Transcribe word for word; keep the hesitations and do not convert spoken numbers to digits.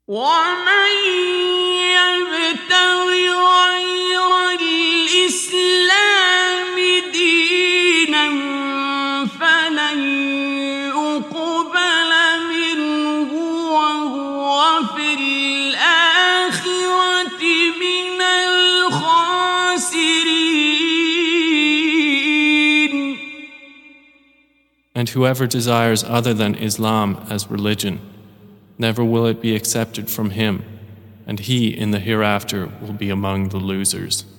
ومن يبتغ غير الإسلام دينا فلن يقبل منه وهو في الآخرة من الخاسرين. And whoever desires other than Islam as religion, never will it be accepted from him, and he in the hereafter will be among the losers.